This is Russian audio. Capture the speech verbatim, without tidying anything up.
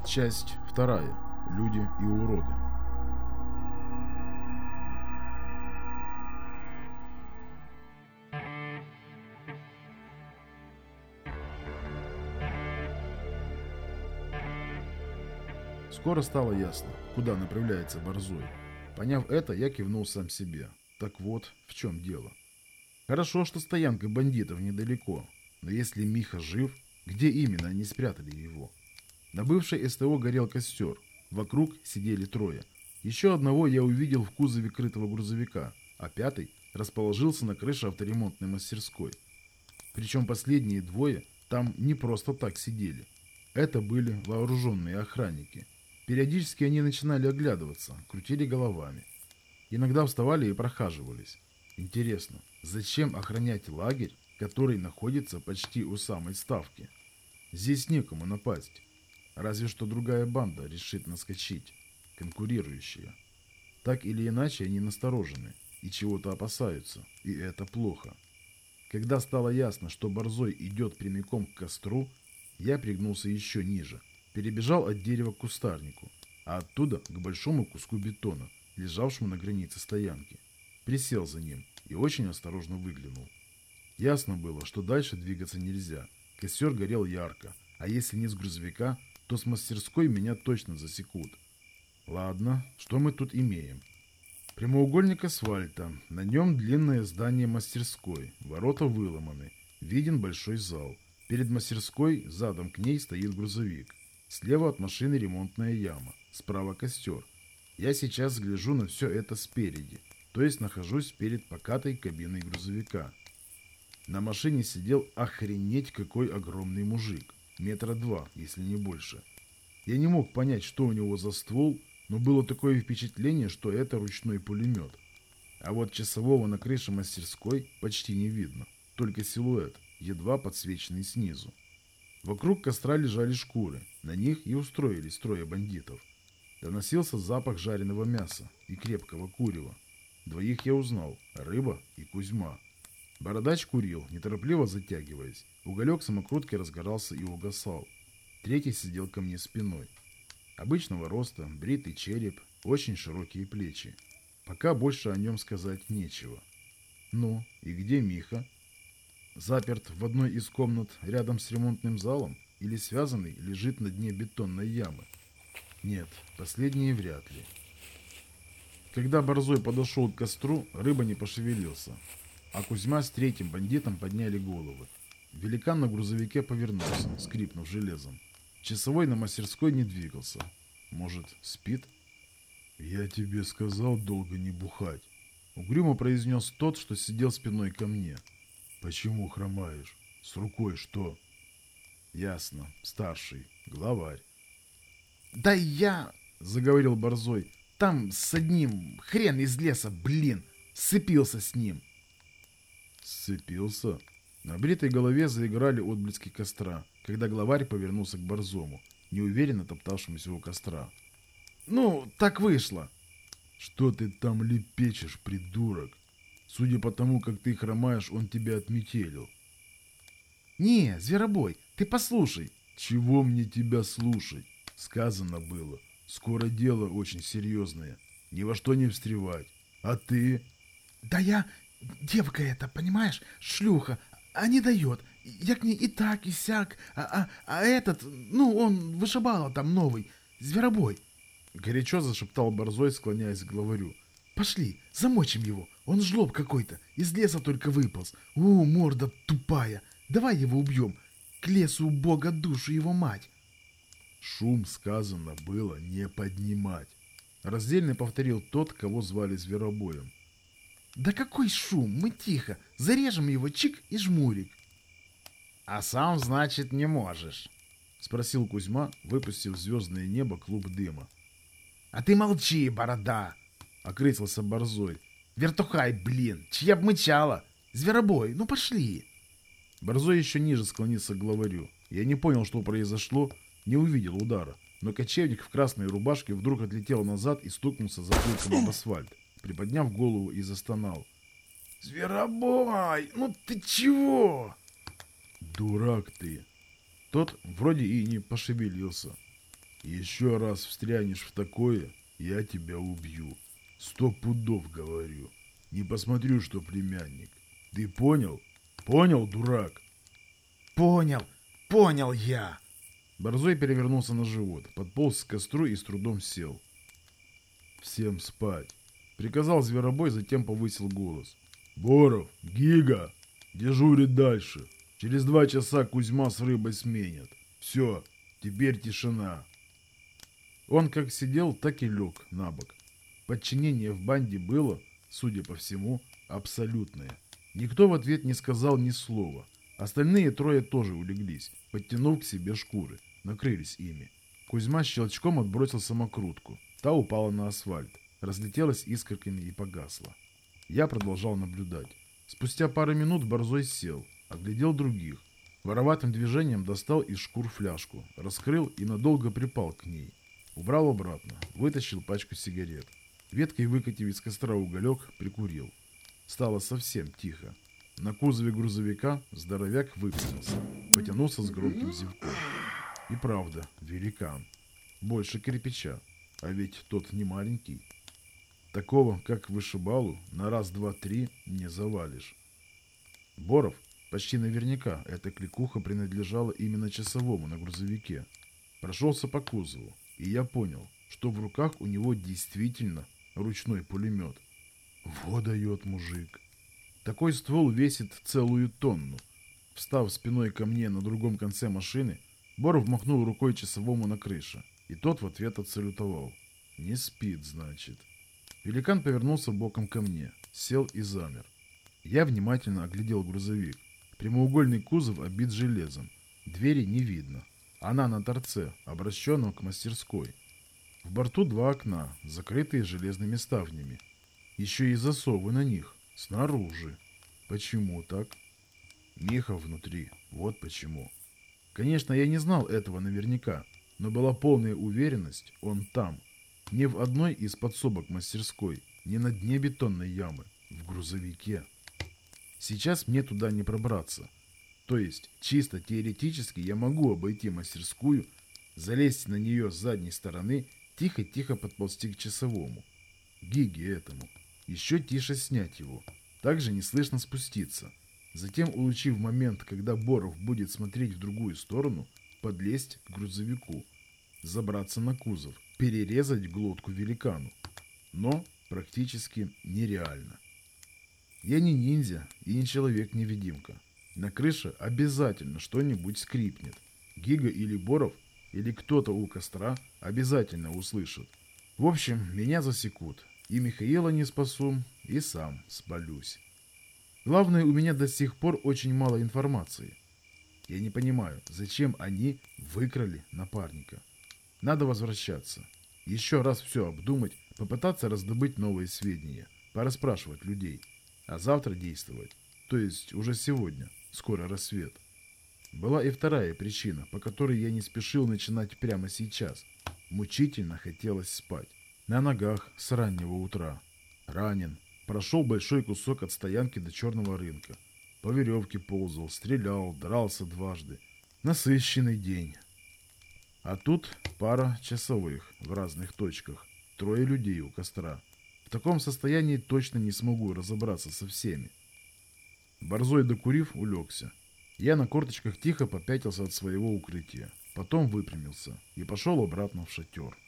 Часть вторая. Люди и уроды. Скоро стало ясно, куда направляется Борзой. Поняв это, я кивнул сам себе. Так вот, в чем дело. Хорошо, что стоянка бандитов недалеко, но если Миха жив, где именно они спрятали его? На бывшей СТО горел костер, вокруг сидели трое. Еще одного я увидел в кузове крытого грузовика, а пятый расположился на крыше авторемонтной мастерской. Причем последние двое там не просто так сидели. Это были вооруженные охранники. Периодически они начинали оглядываться, крутили головами. Иногда вставали и прохаживались. Интересно, зачем охранять лагерь, который находится почти у самой ставки? Здесь некому напасть. Разве что другая банда решит наскочить, конкурирующая. Так или иначе они насторожены и чего-то опасаются, и это плохо. Когда стало ясно, что Борзой идет прямиком к костру, я пригнулся еще ниже, перебежал от дерева к кустарнику, а оттуда к большому куску бетона, лежавшему на границе стоянки. Присел за ним и очень осторожно выглянул. Ясно было, что дальше двигаться нельзя. Костер горел ярко, а если не с грузовика, то с мастерской меня точно засекут. Ладно, что мы тут имеем? Прямоугольник асфальта, на нем длинное здание мастерской, ворота выломаны, виден большой зал. Перед мастерской, задом к ней, стоит грузовик. Слева от машины ремонтная яма, справа костер. Я сейчас гляжу на все это спереди, то есть нахожусь перед покатой кабиной грузовика. На машине сидел охренеть какой огромный мужик. Метра два, если не больше. Я не мог понять, что у него за ствол, но было такое впечатление, что это ручной пулемет. А вот часового на крыше мастерской почти не видно, только силуэт, едва подсвеченный снизу. Вокруг костра лежали шкуры, на них и устроились трое бандитов. Доносился запах жареного мяса и крепкого курева. Двоих я узнал, Рыба и Кузьма. Бородач курил, неторопливо затягиваясь. Уголек самокрутки разгорался и угасал. Третий сидел ко мне спиной. Обычного роста, бритый череп, очень широкие плечи. Пока больше о нем сказать нечего. Ну, и где Миха? Заперт в одной из комнат рядом с ремонтным залом или связанный лежит на дне бетонной ямы? Нет, последнее вряд ли. Когда Борзой подошел к костру, Рыба не пошевелился, а Кузьма с третьим бандитом подняли головы. Великан на грузовике повернулся, скрипнув железом. Часовой на мастерской не двигался. Может, спит? «Я тебе сказал долго не бухать», — угрюмо произнес тот, что сидел спиной ко мне. «Почему хромаешь? С рукой что?» «Ясно. Старший. Главарь». «Да я...» — заговорил Борзой. «Там с одним хрен из леса, блин, сцепился с ним». «Сцепился?» На бритой голове заиграли отблески костра, когда главарь повернулся к Борзому, неуверенно топтавшемуся у костра. «Ну, так вышло». «Что ты там лепечешь, придурок? Судя по тому, как ты хромаешь, он тебя отметелил». «Не, Зверобой, ты послушай». «Чего мне тебя слушать? Сказано было. Скоро дело очень серьезное. Ни во что не встревать. А ты?» «Да я... Девка эта, понимаешь, шлюха, а не дает. Я к ней и так, и сяк. А, а, а этот, ну, он вышибала там новый. Зверобой». Горячо зашептал Борзой, склоняясь к главарю. «Пошли, замочим его. Он жлоб какой-то. Из леса только выполз. У, морда тупая. Давай его убьем. К лесу бога душу его мать». «Шум, сказано было, не поднимать», — раздельно повторил тот, кого звали Зверобоем. «Да какой шум? Мы тихо. Зарежем его, чик и жмурик». «А сам, значит, не можешь?» — спросил Кузьма, выпустив в звездное небо клуб дыма. «А ты молчи, борода!» — окрысился Борзой. «Вертухай, блин, чья б мычала! Зверобой, ну пошли!» Борзой еще ниже склонился к главарю. Я не понял, что произошло, не увидел удара, но кочевник в красной рубашке вдруг отлетел назад и стукнулся затылком об асфальт, приподняв голову и застонал. «Зверобой, ну ты чего?» «Дурак ты!» Тот вроде и не пошевелился. Еще раз встрянешь в такое, я тебя убью. Сто пудов говорю. Не посмотрю, что племянник. Ты понял? Понял, дурак? Понял, понял я. Борзой перевернулся на живот, подполз к костру и с трудом сел. Всем спать. Приказал зверобой, затем повысил голос. Боров, Гига, дежурит дальше. Через два часа Кузьма с рыбой сменят. Все, теперь тишина. Он как сидел, так и лег на бок. Подчинение в банде было, судя по всему, абсолютное. Никто в ответ не сказал ни слова. Остальные трое тоже улеглись, подтянув к себе шкуры, накрылись ими. Кузьма щелчком отбросил самокрутку. Та упала на асфальт, разлетелась искорками и погасла. Я продолжал наблюдать. Спустя пару минут Борзой сел, оглядел других. Вороватым движением достал из шкур фляжку, раскрыл и надолго припал к ней. Убрал обратно, вытащил пачку сигарет. Веткой выкатив из костра уголек, прикурил. Стало совсем тихо. На кузове грузовика здоровяк выпрямился, потянулся с громким зевком. И правда, великан. Больше кирпича, а ведь тот не маленький. Такого, как вышибалу, на раз-два-три не завалишь. Боров, почти наверняка, эта кликуха принадлежала именно часовому на грузовике. Прошелся по кузову, и я понял, что в руках у него действительно ручной пулемет. Во дает мужик. Такой ствол весит целую тонну. Встав спиной ко мне на другом конце машины, Боров махнул рукой часовому на крыше, и тот в ответ отсалютовал. Не спит, значит. Великан повернулся боком ко мне, сел и замер. Я внимательно оглядел грузовик. Прямоугольный кузов обит железом. Двери не видно. Она на торце, обращенном к мастерской. В борту два окна, закрытые железными ставнями. Еще и засовы на них, снаружи. Почему так? Миха внутри, вот почему. Конечно, я не знал этого наверняка, но была полная уверенность, он там. Не в одной из подсобок мастерской, не на дне бетонной ямы, в грузовике. Сейчас мне туда не пробраться. То есть, чисто теоретически я могу обойти мастерскую, залезть на нее с задней стороны, тихо-тихо подползти к часовому. Гиге этому. Еще тише снять его. Также неслышно спуститься. Затем, улучив момент, когда Боров будет смотреть в другую сторону, подлезть к грузовику. Забраться на кузов. Перерезать глотку великану. Но практически нереально. Я не ниндзя и не человек-невидимка. На крыше обязательно что-нибудь скрипнет. Гига или Боров, или кто-то у костра обязательно услышит. В общем, меня засекут. И Михаила не спасу, и сам спалюсь. Главное, у меня до сих пор очень мало информации. Я не понимаю, зачем они выкрали напарника. Надо возвращаться. Еще раз все обдумать, попытаться раздобыть новые сведения, порасспрашивать людей. А завтра действовать. То есть уже сегодня, скоро рассвет. Была и вторая причина, по которой я не спешил начинать прямо сейчас. Мучительно хотелось спать. На ногах с раннего утра. Ранен. Прошел большой кусок от стоянки до черного рынка. По веревке ползал, стрелял, дрался дважды. Насыщенный день. А тут пара часовых в разных точках. Трое людей у костра. В таком состоянии точно не смогу разобраться со всеми. Борзой, докурив, улегся. Я на корточках тихо попятился от своего укрытия. Потом выпрямился и пошел обратно в шатер.